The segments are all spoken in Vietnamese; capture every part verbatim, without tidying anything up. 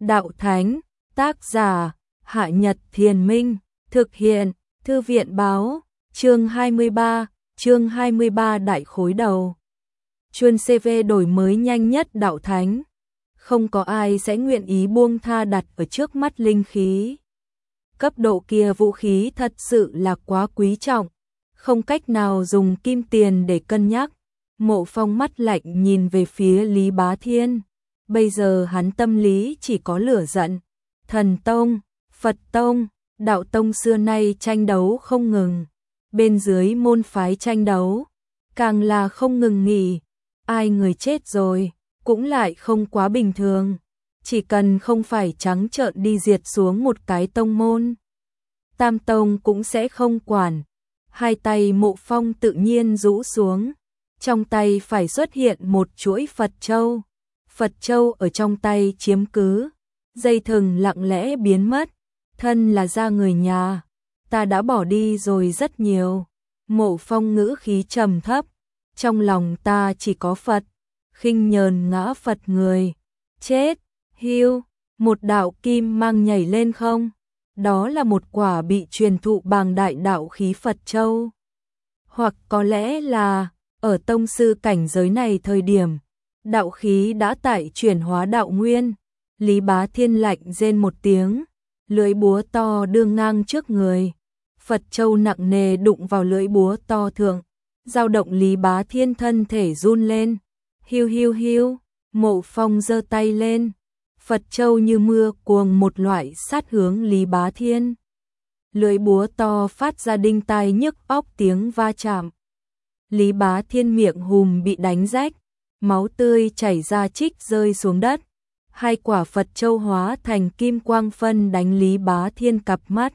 Đạo Thánh, tác giả, Hạ Nhật Thiền Minh, thực hiện, Thư viện báo, chương hai mươi ba, chương hai mươi ba đại khối đầu. Chuân xê vê đổi mới nhanh nhất Đạo Thánh. Không có ai sẽ nguyện ý buông tha đặt ở trước mắt linh khí. Cấp độ kia vũ khí thật sự là quá quý trọng, không cách nào dùng kim tiền để cân nhắc. Mộ Phong mắt lạnh nhìn về phía Lý Bá Thiên. Bây giờ hắn tâm lý chỉ có lửa giận. Thần Tông, Phật Tông, Đạo Tông xưa nay tranh đấu không ngừng. Bên dưới môn phái tranh đấu, càng là không ngừng nghỉ. Ai người chết rồi, cũng lại không quá bình thường. Chỉ cần không phải trắng trợn đi diệt xuống một cái tông môn, Tam Tông cũng sẽ không quản. Hai tay Mộ Phong tự nhiên rũ xuống. Trong tay phải xuất hiện một chuỗi Phật Châu. Phật Châu ở trong tay chiếm cứ. Dây thừng lặng lẽ biến mất. Thân là da người nhà. Ta đã bỏ đi rồi rất nhiều. Mộ Phong ngữ khí trầm thấp. Trong lòng ta chỉ có Phật. Khinh nhờn ngã Phật người. Chết, hiu, một đạo kim mang nhảy lên không? Đó là một quả bị truyền thụ bằng đại đạo khí Phật Châu. Hoặc có lẽ là, ở tông sư cảnh giới này thời điểm, đạo khí đã tại chuyển hóa đạo nguyên. Lý Bá Thiên lạnh rên một tiếng, lưỡi búa to đưa ngang trước người. Phật Châu nặng nề đụng vào lưỡi búa to thượng, dao động Lý Bá Thiên thân thể run lên. Hiu hiu hiu, Mộ Phong giơ tay lên. Phật Châu như mưa cuồng một loại sát hướng Lý Bá Thiên. Lưỡi búa to phát ra đinh tai nhức óc tiếng va chạm. Lý Bá Thiên miệng hùm bị đánh rách, máu tươi chảy ra trích rơi xuống đất. Hai quả Phật Châu hóa thành kim quang phân đánh Lý Bá Thiên cặp mắt.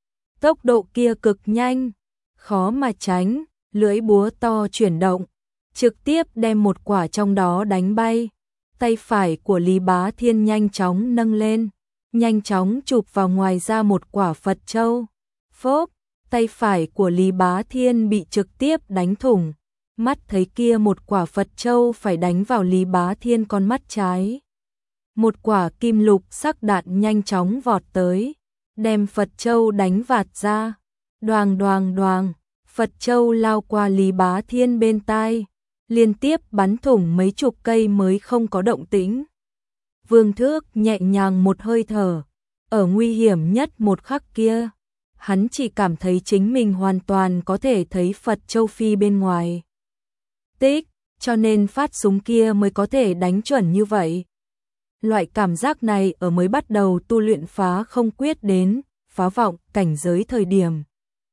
Tốc độ kia cực nhanh, khó mà tránh, lưỡi búa to chuyển động, trực tiếp đem một quả trong đó đánh bay. Tay phải của Lý Bá Thiên nhanh chóng nâng lên, nhanh chóng chụp vào ngoài ra một quả Phật Châu. Phốp, tay phải của Lý Bá Thiên bị trực tiếp đánh thủng. Mắt thấy kia một quả Phật Châu phải đánh vào Lý Bá Thiên con mắt trái. Một quả kim lục sắc đạn nhanh chóng vọt tới, đem Phật Châu đánh vạt ra. Đoàng đoàng đoàng, Phật Châu lao qua Lý Bá Thiên bên tai, liên tiếp bắn thủng mấy chục cây mới không có động tĩnh. Vương Thước nhẹ nhàng một hơi thở, ở nguy hiểm nhất một khắc kia, hắn chỉ cảm thấy chính mình hoàn toàn có thể thấy Phật Châu phi bên ngoài. Tích, cho nên phát súng kia mới có thể đánh chuẩn như vậy. Loại cảm giác này ở mới bắt đầu tu luyện phá không quyết đến, phá vọng cảnh giới thời điểm.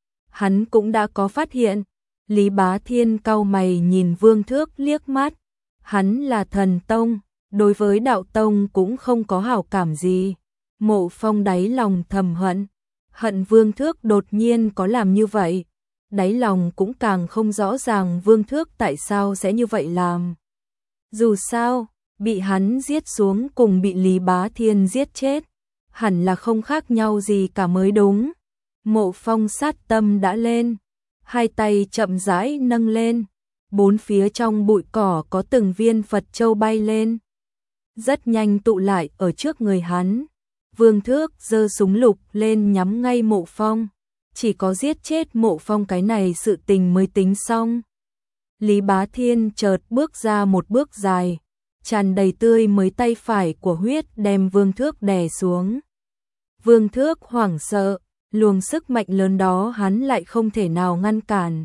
Hắn cũng đã có phát hiện. Lý Bá Thiên cau mày nhìn Vương Thước liếc mắt. Hắn là thần tông, đối với đạo tông cũng không có hảo cảm gì. Mộ Phong đáy lòng thầm hận. Hận Vương Thước đột nhiên có làm như vậy. Đáy lòng cũng càng không rõ ràng Vương Thước tại sao sẽ như vậy làm. Dù sao, bị hắn giết xuống cùng bị Lý Bá Thiên giết chết, hẳn là không khác nhau gì cả mới đúng. Mộ Phong sát tâm đã lên. Hai tay chậm rãi nâng lên, bốn phía trong bụi cỏ có từng viên Phật Châu bay lên. Rất nhanh tụ lại ở trước người hắn. Vương Thước giơ súng lục lên nhắm ngay Mộ Phong. Chỉ có giết chết Mộ Phong cái này sự tình mới tính xong. Lý Bá Thiên chợt bước ra một bước dài, tràn đầy tươi mới tay phải của huyết đem Vương Thước đè xuống. Vương Thước hoảng sợ. Luồng sức mạnh lớn đó hắn lại không thể nào ngăn cản.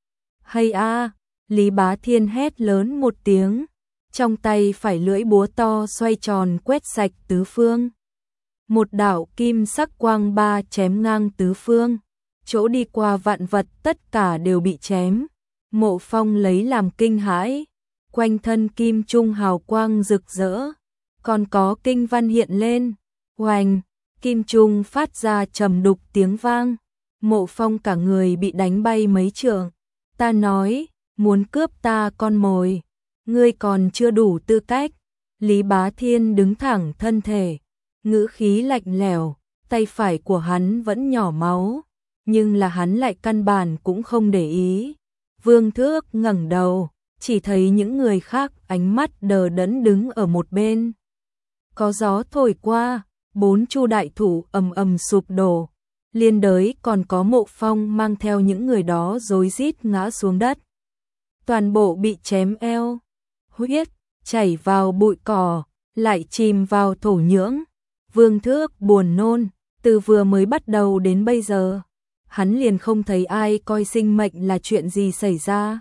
Hay a, Lý Bá Thiên hét lớn một tiếng, trong tay phải lưỡi búa to xoay tròn quét sạch tứ phương. Một đạo kim sắc quang ba chém ngang tứ phương, chỗ đi qua vạn vật tất cả đều bị chém. Mộ Phong lấy làm kinh hãi, quanh thân kim trung hào quang rực rỡ, còn có kinh văn hiện lên, oành. Kim trung phát ra trầm đục tiếng vang. Mộ Phong cả người bị đánh bay mấy trượng. Ta nói, muốn cướp ta con mồi, ngươi còn chưa đủ tư cách. Lý Bá Thiên đứng thẳng thân thể, ngữ khí lạnh lẽo, tay phải của hắn vẫn nhỏ máu, nhưng là hắn lại căn bản cũng không để ý. Vương Thước ngẩng đầu, chỉ thấy những người khác ánh mắt đờ đẫn đứng ở một bên. Có gió thổi qua, bốn chu đại thủ ầm ầm sụp đổ, liên đới còn có Mộ Phong mang theo những người đó rối rít ngã xuống đất. Toàn bộ bị chém eo, huyết chảy vào bụi cỏ, lại chìm vào thổ nhưỡng. Vương Thước buồn nôn, từ vừa mới bắt đầu đến bây giờ, hắn liền không thấy ai coi sinh mệnh là chuyện gì xảy ra.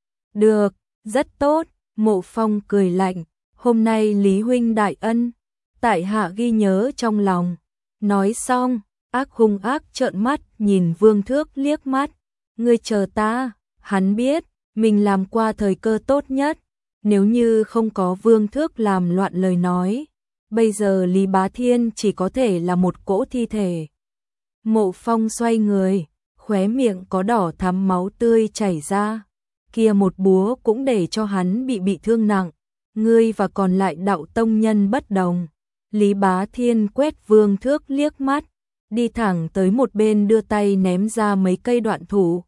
Được, rất tốt, Mộ Phong cười lạnh, hôm nay Lý huynh đại ân, tại hạ ghi nhớ trong lòng. Nói xong, ác hung ác trợn mắt nhìn Vương Thước liếc mắt, ngươi chờ ta. Hắn biết, mình làm qua thời cơ tốt nhất, nếu như không có Vương Thước làm loạn lời nói, bây giờ Lý Bá Thiên chỉ có thể là một cỗ thi thể. Mộ Phong xoay người, khóe miệng có đỏ thắm máu tươi chảy ra, kia một búa cũng để cho hắn bị bị thương nặng. Ngươi và còn lại đạo tông nhân bất đồng. Lý Bá Thiên quét Vương Thước liếc mắt, đi thẳng tới một bên đưa tay ném ra mấy cây đoạn thủ.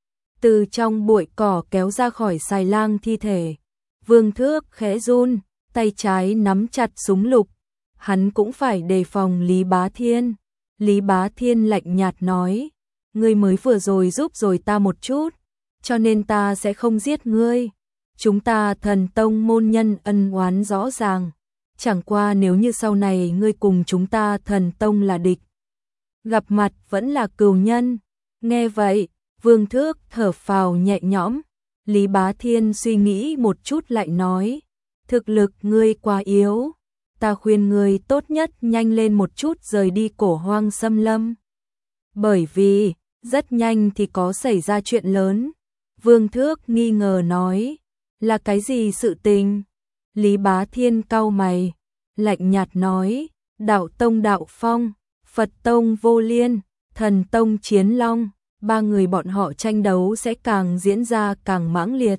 Từ trong bụi cỏ kéo ra khỏi xài lang thi thể. Vương Thước khẽ run, tay trái nắm chặt súng lục. Hắn cũng phải đề phòng Lý Bá Thiên. Lý Bá Thiên lạnh nhạt nói, ngươi mới vừa rồi giúp rồi ta một chút, cho nên ta sẽ không giết ngươi. Chúng ta Thần Tông môn nhân ân oán rõ ràng, chẳng qua nếu như sau này ngươi cùng chúng ta Thần Tông là địch, gặp mặt vẫn là cừu nhân. Nghe vậy, Vương Thước thở phào nhẹ nhõm. Lý Bá Thiên suy nghĩ một chút lại nói, thực lực ngươi quá yếu, ta khuyên ngươi tốt nhất nhanh lên một chút rời đi Cổ Hoang xâm lâm. Bởi vì, rất nhanh thì có xảy ra chuyện lớn. Vương Thước nghi ngờ nói, là cái gì sự tình? Lý Bá Thiên cau mày, lạnh nhạt nói, Đạo Tông Đạo Phong, Phật Tông Vô Liên, Thần Tông Chiến Long, ba người bọn họ tranh đấu sẽ càng diễn ra càng mãng liệt.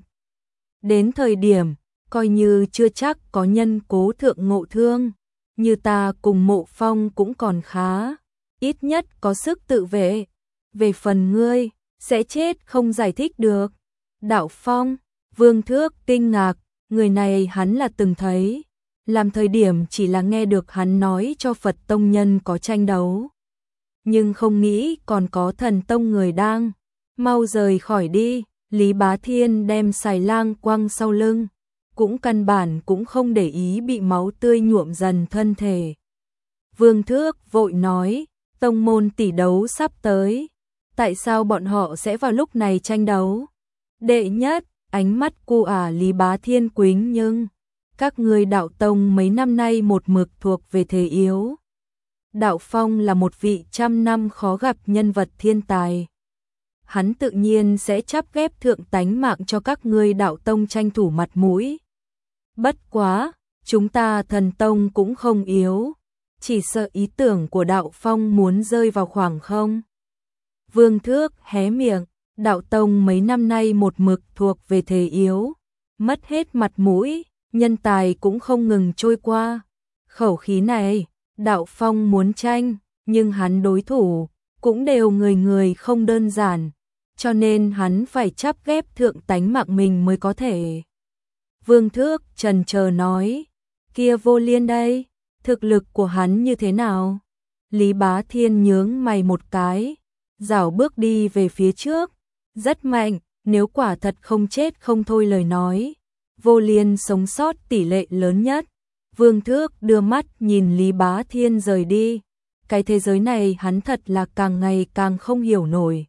Đến thời điểm, coi như chưa chắc có nhân cố thượng ngộ thương, như ta cùng Mộ Phong cũng còn khá, ít nhất có sức tự vệ. Về phần ngươi, sẽ chết không giải thích được. Đạo Phong, Vương Thước kinh ngạc, người này hắn là từng thấy, làm thời điểm chỉ là nghe được hắn nói cho Phật Tông nhân có tranh đấu. Nhưng không nghĩ còn có Thần Tông người đang, mau rời khỏi đi. Lý Bá Thiên đem xài lang quăng sau lưng, cũng căn bản cũng không để ý bị máu tươi nhuộm dần thân thể. Vương Thước vội nói, tông môn tỷ đấu sắp tới, tại sao bọn họ sẽ vào lúc này tranh đấu? Đệ nhất, ánh mắt cu ả Lý Bá Thiên quính nhưng, các ngươi đạo tông mấy năm nay một mực thuộc về thế yếu. Đạo Phong là một vị trăm năm khó gặp nhân vật thiên tài. Hắn tự nhiên sẽ chắp ghép thượng tánh mạng cho các ngươi đạo tông tranh thủ mặt mũi. Bất quá, chúng ta Thần Tông cũng không yếu, chỉ sợ ý tưởng của Đạo Phong muốn rơi vào khoảng không. Vương Thước hé miệng, Đạo Tông mấy năm nay một mực thuộc về thế yếu, mất hết mặt mũi, nhân tài cũng không ngừng trôi qua. Khẩu khí này, Đạo Phong muốn tranh, nhưng hắn đối thủ cũng đều người người không đơn giản, cho nên hắn phải chắp ghép thượng tánh mạng mình mới có thể. Vương Thước chần chờ nói, kia Vô Liên đây, thực lực của hắn như thế nào? Lý Bá Thiên nhướng mày một cái, rảo bước đi về phía trước, rất mạnh, nếu quả thật không chết không thôi lời nói, Vô Liên sống sót tỷ lệ lớn nhất. Vương Thước đưa mắt nhìn Lý Bá Thiên rời đi, cái thế giới này hắn thật là càng ngày càng không hiểu nổi.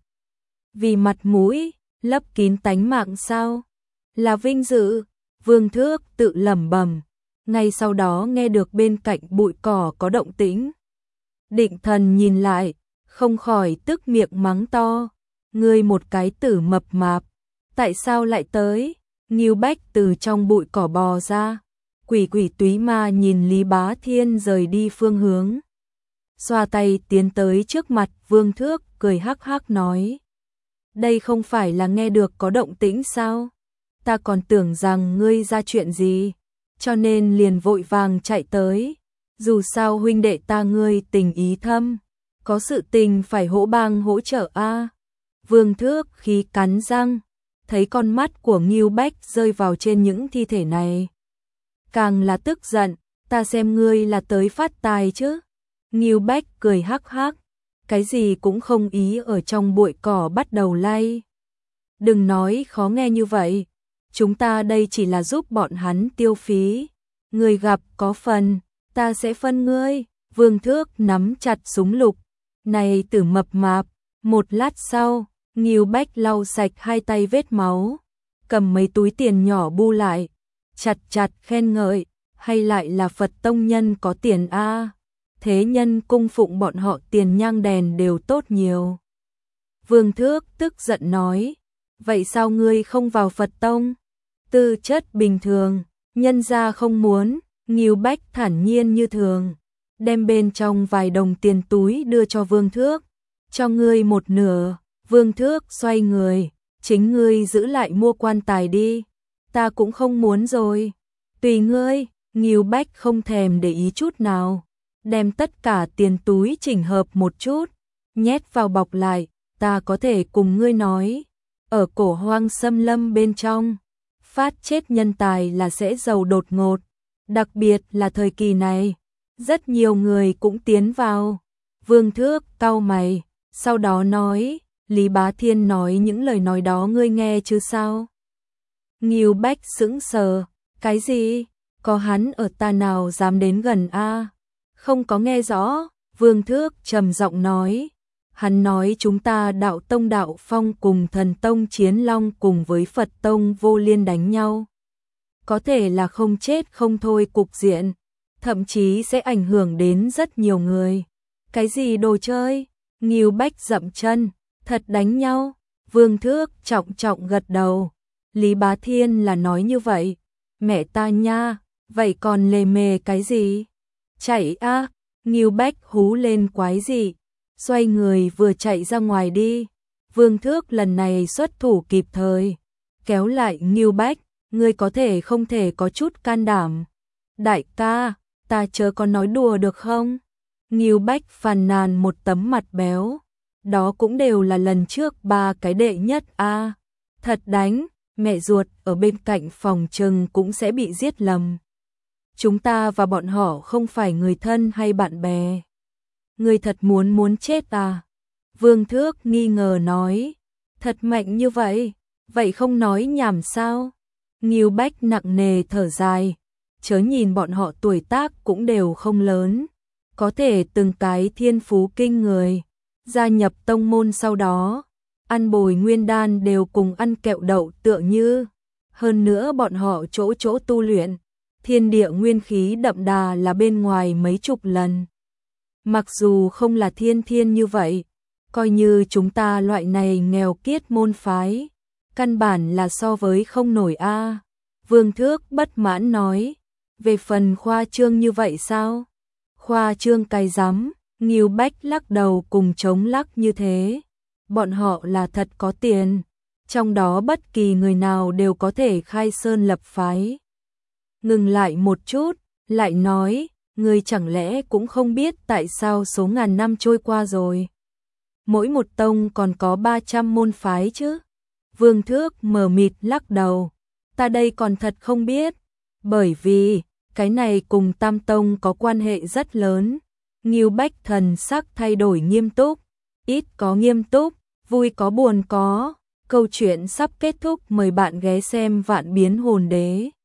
Vì mặt mũi, lấp kín tánh mạng sao? Là vinh dự. Vương Thước tự lẩm bẩm, ngay sau đó nghe được bên cạnh bụi cỏ có động tĩnh. Định Thần nhìn lại, không khỏi tức miệng mắng to, ngươi một cái tử mập mạp, tại sao lại tới? Ngưu Bách từ trong bụi cỏ bò ra, quỷ quỷ túy ma nhìn Lý Bá Thiên rời đi phương hướng. Xoa tay tiến tới trước mặt Vương Thước, cười hắc hắc nói, đây không phải là nghe được có động tĩnh sao? Ta còn tưởng rằng ngươi ra chuyện gì, cho nên liền vội vàng chạy tới. Dù sao huynh đệ ta ngươi tình ý thâm, có sự tình phải hỗ bang hỗ trợ a. À. Vương Thước khí cắn răng, thấy con mắt của Ngưu Bách rơi vào trên những thi thể này, càng là tức giận, ta xem ngươi là tới phát tài chứ. Ngưu Bách cười hắc hắc, cái gì cũng không ý ở trong bụi cỏ bắt đầu lay. Đừng nói khó nghe như vậy, chúng ta đây chỉ là giúp bọn hắn tiêu phí. Người gặp có phần, ta sẽ phân ngươi. Vương Thước nắm chặt súng lục, này Tử mập mạp. Một lát sau, Ngưu Bách lau sạch hai tay vết máu, cầm mấy túi tiền nhỏ bu lại, chặt chặt khen ngợi, hay lại là Phật tông nhân có tiền a, thế nhân cung phụng bọn họ tiền nhang đèn đều tốt nhiều. Vương Thước tức giận nói, vậy sao ngươi không vào Phật tông? Tư chất bình thường, nhân gia không muốn. Ngưu Bách thản nhiên như thường, đem bên trong vài đồng tiền túi đưa cho Vương Thước, cho ngươi một nửa. Vương Thước xoay người, chính ngươi giữ lại mua quan tài đi, ta cũng không muốn rồi. Tùy ngươi. Ngưu Bách không thèm để ý chút nào, đem tất cả tiền túi chỉnh hợp một chút, nhét vào bọc lại. Ta có thể cùng ngươi nói, ở cổ hoang xâm lâm bên trong, phát chết nhân tài là sẽ giàu đột ngột, đặc biệt là thời kỳ này, rất nhiều người cũng tiến vào. Vương Thước cau mày, sau đó nói, Lý Bá Thiên nói những lời nói đó ngươi nghe chứ sao? Ngưu Bách sững sờ, cái gì? Có hắn ở ta nào dám đến gần a? Không có nghe rõ. Vương Thước trầm giọng nói, hắn nói chúng ta Đạo Tông Đạo Phong cùng Thần Tông Chiến Long cùng với Phật Tông Vô Liên đánh nhau, có thể là không chết không thôi cục diện, thậm chí sẽ ảnh hưởng đến rất nhiều người. Cái gì đồ chơi? Ngưu Bách dậm chân, thật đánh nhau? Vương Thước trọng trọng gật đầu, Lý Bá Thiên là nói như vậy. Mẹ ta nha, vậy còn lề mề cái gì? Chạy a! Ngưu Bách hú lên quái gì, xoay người vừa chạy ra ngoài đi. Vương Thước lần này xuất thủ kịp thời, kéo lại Ngưu Bách, ngươi có thể không thể có chút can đảm. Đại ca, ta chớ có nói đùa được không? Ngưu Bách phàn nàn một tấm mặt béo, đó cũng đều là lần trước ba cái đệ nhất a. Thật đánh, mẹ ruột ở bên cạnh phòng trừng cũng sẽ bị giết lầm. Chúng ta và bọn họ không phải người thân hay bạn bè. Ngươi thật muốn muốn chết à? Vương Thước nghi ngờ nói, thật mạnh như vậy, vậy không nói nhảm sao? Ngưu Bách nặng nề thở dài, chớ nhìn bọn họ tuổi tác cũng đều không lớn, có thể từng cái thiên phú kinh người, gia nhập tông môn sau đó, ăn bồi nguyên đan đều cùng ăn kẹo đậu tựa như. Hơn nữa bọn họ chỗ chỗ tu luyện, thiên địa nguyên khí đậm đà là bên ngoài mấy chục lần. Mặc dù không là thiên thiên như vậy, coi như chúng ta loại này nghèo kiết môn phái, căn bản là so với không nổi a. Vương Thước bất mãn nói, về phần khoa trương như vậy sao? Khoa trương cái rắm. Ngưu Bách lắc đầu cùng chống lắc như thế. Bọn họ là thật có tiền, trong đó bất kỳ người nào đều có thể khai sơn lập phái. Ngừng lại một chút, lại nói, ngươi chẳng lẽ cũng không biết tại sao số ngàn năm trôi qua rồi, mỗi một tông còn có ba trăm môn phái chứ? Vương Thước mờ mịt lắc đầu, ta đây còn thật không biết, bởi vì cái này cùng Tam Tông có quan hệ rất lớn. Ngưu Bách thần sắc thay đổi nghiêm túc, ít có nghiêm túc, vui có buồn có. Câu chuyện sắp kết thúc, mời bạn ghé xem Vạn Biến Hồn Đế.